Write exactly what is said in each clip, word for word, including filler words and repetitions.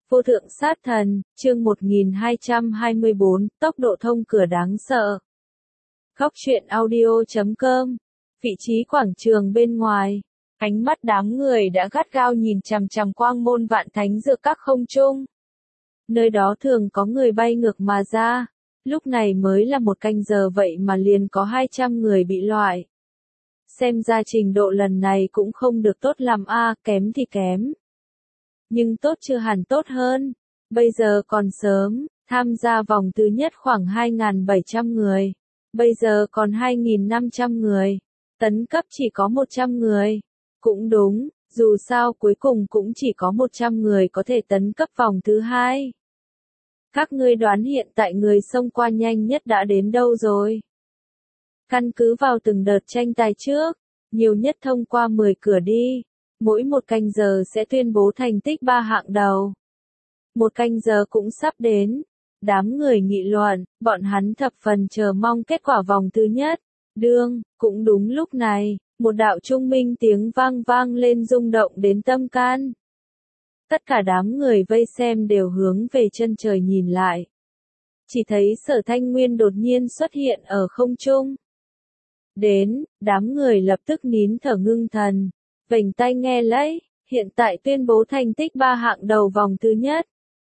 Vô thượng sát thần, chương một nghìn hai trăm hai mươi bốn, tốc độ thông cửa đáng sợ. Góc truyện audio chấm com, vị trí quảng trường bên ngoài, ánh mắt đám người đã gắt gao nhìn chằm chằm quang môn vạn thánh dược các không trung. Nơi đó thường có người bay ngược mà ra, lúc này mới là một canh giờ vậy mà liền có hai trăm người bị loại. Xem ra trình độ lần này cũng không được tốt lắm a, kém thì kém. Nhưng tốt chưa hẳn tốt hơn, bây giờ còn sớm, tham gia vòng thứ nhất khoảng hai nghìn bảy trăm người, bây giờ còn hai nghìn năm trăm người, tấn cấp chỉ có một trăm người. Cũng đúng, dù sao cuối cùng cũng chỉ có một trăm người có thể tấn cấp vòng thứ hai. Các ngươi đoán hiện tại người xông qua nhanh nhất đã đến đâu rồi? Căn cứ vào từng đợt tranh tài trước, nhiều nhất thông qua mười cửa đi. Mỗi một canh giờ sẽ tuyên bố thành tích ba hạng đầu. Một canh giờ cũng sắp đến. Đám người nghị luận, bọn hắn thập phần chờ mong kết quả vòng thứ nhất. Đương, cũng đúng lúc này, một đạo trung minh tiếng vang vang lên rung động đến tâm can. Tất cả đám người vây xem đều hướng về chân trời nhìn lại. Chỉ thấy Sở Thanh Nguyên đột nhiên xuất hiện ở không trung. Đến, đám người lập tức nín thở ngưng thần. Vành tai nghe lấy, hiện tại tuyên bố thành tích ba hạng đầu vòng thứ nhất.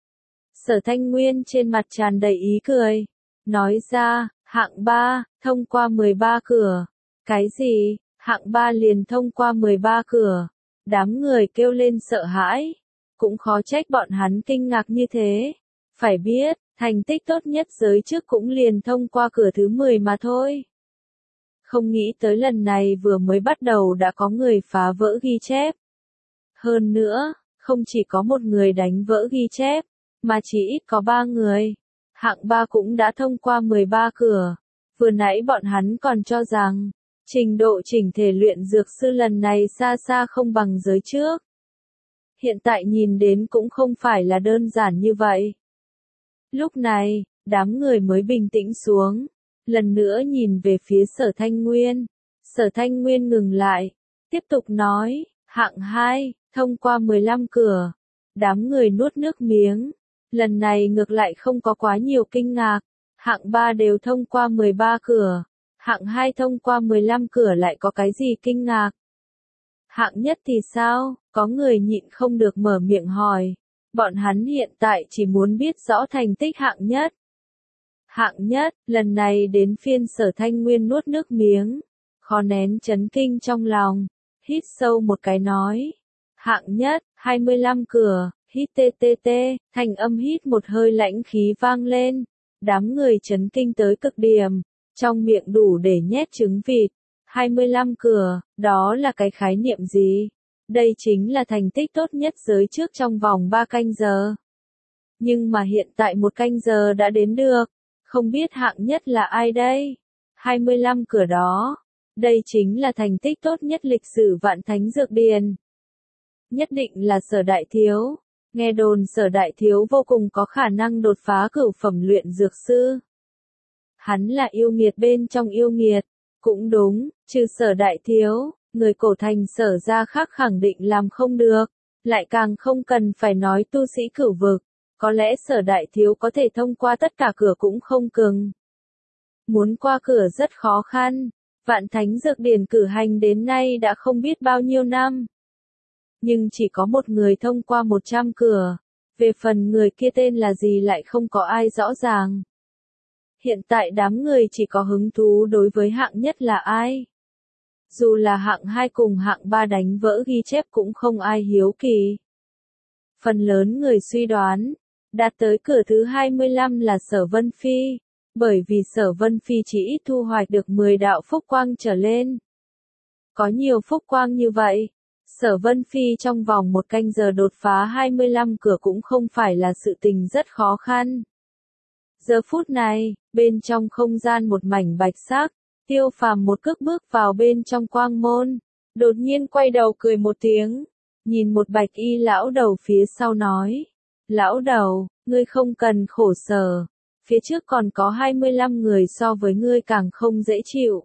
Sở Thanh Nguyên trên mặt tràn đầy ý cười, nói ra, hạng ba, thông qua mười ba cửa. Cái gì, hạng ba liền thông qua mười ba cửa. Đám người kêu lên sợ hãi, cũng khó trách bọn hắn kinh ngạc như thế. Phải biết, thành tích tốt nhất giới trước cũng liền thông qua cửa thứ mười mà thôi. Không nghĩ tới lần này vừa mới bắt đầu đã có người phá vỡ ghi chép. Hơn nữa, không chỉ có một người đánh vỡ ghi chép, mà chỉ ít có ba người. Hạng ba cũng đã thông qua mười ba cửa. Vừa nãy bọn hắn còn cho rằng, trình độ chỉnh thể luyện dược sư lần này xa xa không bằng giới trước. Hiện tại nhìn đến cũng không phải là đơn giản như vậy. Lúc này, đám người mới bình tĩnh xuống. Lần nữa nhìn về phía Sở Thanh Nguyên. Sở Thanh Nguyên ngừng lại. Tiếp tục nói, hạng hai, thông qua mười lăm cửa. Đám người nuốt nước miếng. Lần này ngược lại không có quá nhiều kinh ngạc. Hạng ba đều thông qua mười ba cửa. Hạng hai thông qua mười lăm cửa lại có cái gì kinh ngạc? Hạng nhất thì sao? Có người nhịn không được mở miệng hỏi. Bọn hắn hiện tại chỉ muốn biết rõ thành tích hạng nhất. Hạng nhất, lần này đến phiên Sở Thanh Nguyên nuốt nước miếng, khó nén chấn kinh trong lòng, hít sâu một cái nói. Hạng nhất, hai mươi lăm cửa, hít tê tê tê, thành âm hít một hơi lãnh khí vang lên, đám người chấn kinh tới cực điểm, trong miệng đủ để nhét trứng vịt. hai mươi lăm cửa, đó là cái khái niệm gì? Đây chính là thành tích tốt nhất giới trước trong vòng ba canh giờ. Nhưng mà hiện tại một canh giờ đã đến được. Không biết hạng nhất là ai đây? hai mươi lăm cửa đó. Đây chính là thành tích tốt nhất lịch sử Vạn Thánh Dược Điền. Nhất định là Sở Đại Thiếu. Nghe đồn Sở Đại Thiếu vô cùng có khả năng đột phá cửu phẩm luyện dược sư. Hắn là yêu nghiệt bên trong yêu nghiệt. Cũng đúng, trừ Sở Đại Thiếu, người cổ thành Sở gia khác khẳng định làm không được. Lại càng không cần phải nói tu sĩ cửu vực. Có lẽ Sở Đại Thiếu có thể thông qua tất cả cửa cũng không cứng. Muốn qua cửa rất khó khăn. Vạn Thánh Dược Điền cử hành đến nay đã không biết bao nhiêu năm. Nhưng chỉ có một người thông qua một trăm cửa. Về phần người kia tên là gì lại không có ai rõ ràng. Hiện tại đám người chỉ có hứng thú đối với hạng nhất là ai. Dù là hạng hai cùng hạng ba đánh vỡ ghi chép cũng không ai hiếu kỳ. Phần lớn người suy đoán. Đạt tới cửa thứ hai mươi lăm là Sở Vân Phi, bởi vì Sở Vân Phi chỉ ít thu hoạch được mười đạo phúc quang trở lên. Có nhiều phúc quang như vậy, Sở Vân Phi trong vòng một canh giờ đột phá hai mươi lăm cửa cũng không phải là sự tình rất khó khăn. Giờ phút này, bên trong không gian một mảnh bạch sắc, Tiêu Phàm một cước bước vào bên trong quang môn, đột nhiên quay đầu cười một tiếng, nhìn một bạch y lão đầu phía sau nói. Lão đầu, ngươi không cần khổ sở, phía trước còn có hai mươi lăm người so với ngươi càng không dễ chịu.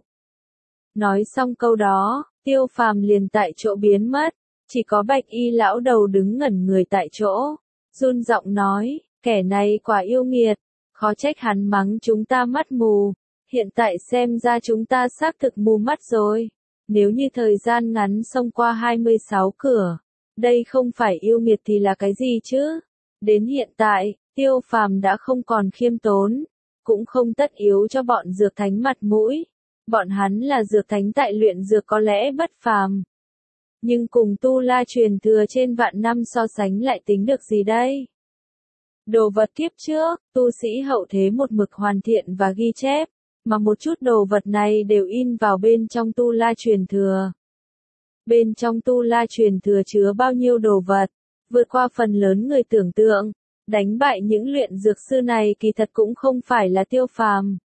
Nói xong câu đó, Tiêu Phàm liền tại chỗ biến mất, chỉ có bạch y lão đầu đứng ngẩn người tại chỗ. run giọng nói, kẻ này quả yêu nghiệt, khó trách hắn mắng chúng ta mắt mù, hiện tại xem ra chúng ta xác thực mù mắt rồi. Nếu như thời gian ngắn xông qua hai mươi sáu cửa, đây không phải yêu nghiệt thì là cái gì chứ? Đến hiện tại, Tiêu Phàm đã không còn khiêm tốn, cũng không tất yếu cho bọn dược thánh mặt mũi. Bọn hắn là dược thánh tại luyện dược có lẽ bất phàm, nhưng cùng tu la truyền thừa trên vạn năm so sánh lại tính được gì đây? Đồ vật kiếp trước, tu sĩ hậu thế một mực hoàn thiện và ghi chép, mà một chút đồ vật này đều in vào bên trong tu la truyền thừa. Bên trong tu la truyền thừa chứa bao nhiêu đồ vật, vượt qua phần lớn người tưởng tượng, đánh bại những luyện dược sư này kỳ thật cũng không phải là Tiêu Phàm,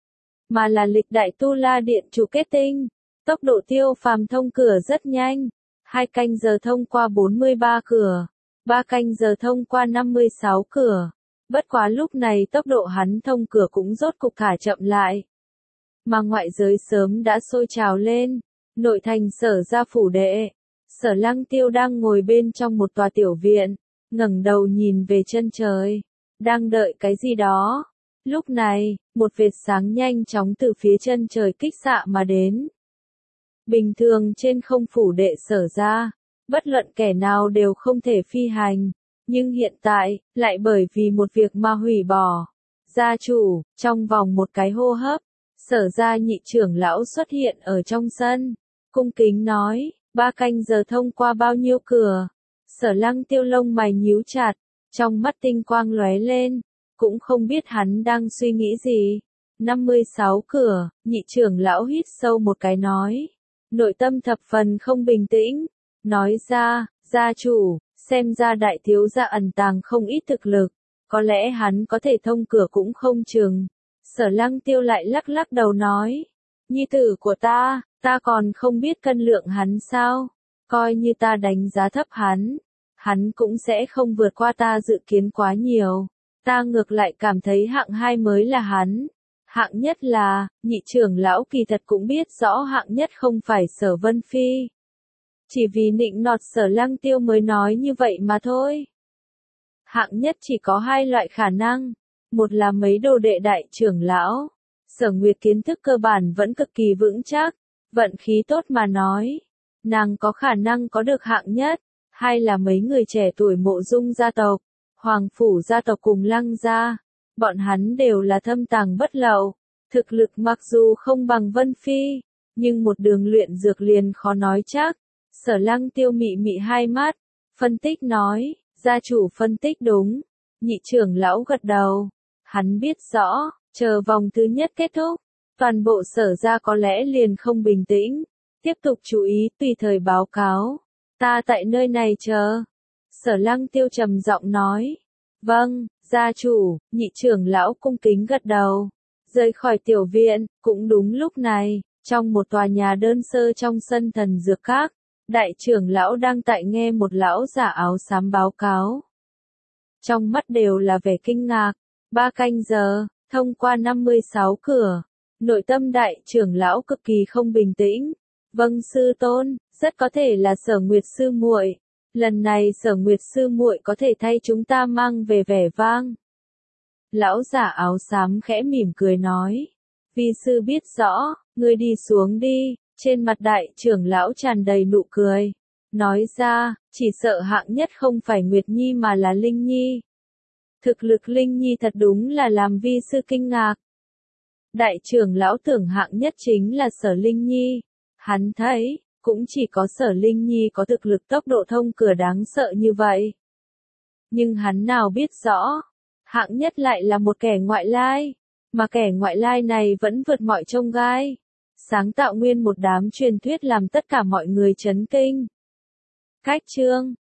mà là lịch đại tu la điện chủ kết tinh. Tốc độ Tiêu Phàm thông cửa rất nhanh, hai canh giờ thông qua bốn mươi ba cửa, ba canh giờ thông qua năm mươi sáu cửa. Bất quá lúc này tốc độ hắn thông cửa cũng rốt cục thả chậm lại. Mà ngoại giới sớm đã sôi trào lên, nội thành Sở gia phủ đệ. Sở Lăng Tiêu đang ngồi bên trong một tòa tiểu viện, ngẩng đầu nhìn về chân trời, đang đợi cái gì đó. Lúc này, một vệt sáng nhanh chóng từ phía chân trời kích xạ mà đến. Bình thường trên không phủ đệ Sở gia, bất luận kẻ nào đều không thể phi hành, nhưng hiện tại, lại bởi vì một việc mà hủy bỏ. Gia chủ, trong vòng một cái hô hấp, Sở gia nhị trưởng lão xuất hiện ở trong sân, cung kính nói, ba canh giờ thông qua bao nhiêu cửa? Sở Lăng Tiêu lông mày nhíu chặt, trong mắt tinh quang lóe lên, cũng không biết hắn đang suy nghĩ gì. năm mươi sáu cửa, nhị trưởng lão hít sâu một cái nói, nội tâm thập phần không bình tĩnh, nói ra, gia chủ, xem ra đại thiếu gia ẩn tàng không ít thực lực, có lẽ hắn có thể thông cửa cũng không chừng. Sở Lăng Tiêu lại lắc lắc đầu nói, nhi tử của ta, ta còn không biết cân lượng hắn sao, coi như ta đánh giá thấp hắn, hắn cũng sẽ không vượt qua ta dự kiến quá nhiều, ta ngược lại cảm thấy hạng hai mới là hắn. Hạng nhất là, nhị trưởng lão kỳ thật cũng biết rõ hạng nhất không phải Sở Vân Phi. Chỉ vì nịnh nọt Sở Lăng Tiêu mới nói như vậy mà thôi. Hạng nhất chỉ có hai loại khả năng, một là mấy đồ đệ đại trưởng lão. Sở Nguyệt kiến thức cơ bản vẫn cực kỳ vững chắc, vận khí tốt mà nói, nàng có khả năng có được hạng nhất. Hai là mấy người trẻ tuổi Mộ Dung gia tộc, Hoàng phủ gia tộc cùng Lăng gia. Bọn hắn đều là thâm tàng bất lậu, thực lực mặc dù không bằng Vân Phi, nhưng một đường luyện dược liền khó nói chắc. Sở Lăng Tiêu mị mị hai mắt, phân tích nói, gia chủ phân tích đúng. Nhị trưởng lão gật đầu, hắn biết rõ, chờ vòng thứ nhất kết thúc, toàn bộ Sở gia có lẽ liền không bình tĩnh, tiếp tục chú ý tùy thời báo cáo. Ta tại nơi này chờ. Sở Lăng Tiêu trầm giọng nói, vâng. Gia chủ, nhị trưởng lão cung kính gật đầu, rời khỏi tiểu viện. Cũng đúng lúc này, trong một tòa nhà đơn sơ trong sân thần dược các, đại trưởng lão đang tại nghe một lão giả áo xám báo cáo. Trong mắt đều là vẻ kinh ngạc, ba canh giờ, thông qua năm mươi sáu cửa, nội tâm đại trưởng lão cực kỳ không bình tĩnh. Vâng sư tôn, rất có thể là Sở Nguyệt sư muội. Lần này Sở Nguyệt sư muội có thể thay chúng ta mang về vẻ vang. Lão giả áo xám khẽ mỉm cười nói, vi sư biết rõ, ngươi đi xuống đi. Trên mặt đại trưởng lão tràn đầy nụ cười, nói ra, chỉ sợ hạng nhất không phải Nguyệt Nhi mà là Linh Nhi. Thực lực Linh Nhi thật đúng là làm vi sư kinh ngạc. Đại trưởng lão tưởng hạng nhất chính là Sở Linh Nhi, hắn thấy, cũng chỉ có Sở Linh Nhi có thực lực tốc độ thông cửa đáng sợ như vậy. Nhưng hắn nào biết rõ, hạng nhất lại là một kẻ ngoại lai, mà kẻ ngoại lai này vẫn vượt mọi chông gai, sáng tạo nguyên một đám truyền thuyết làm tất cả mọi người chấn kinh. Cách chương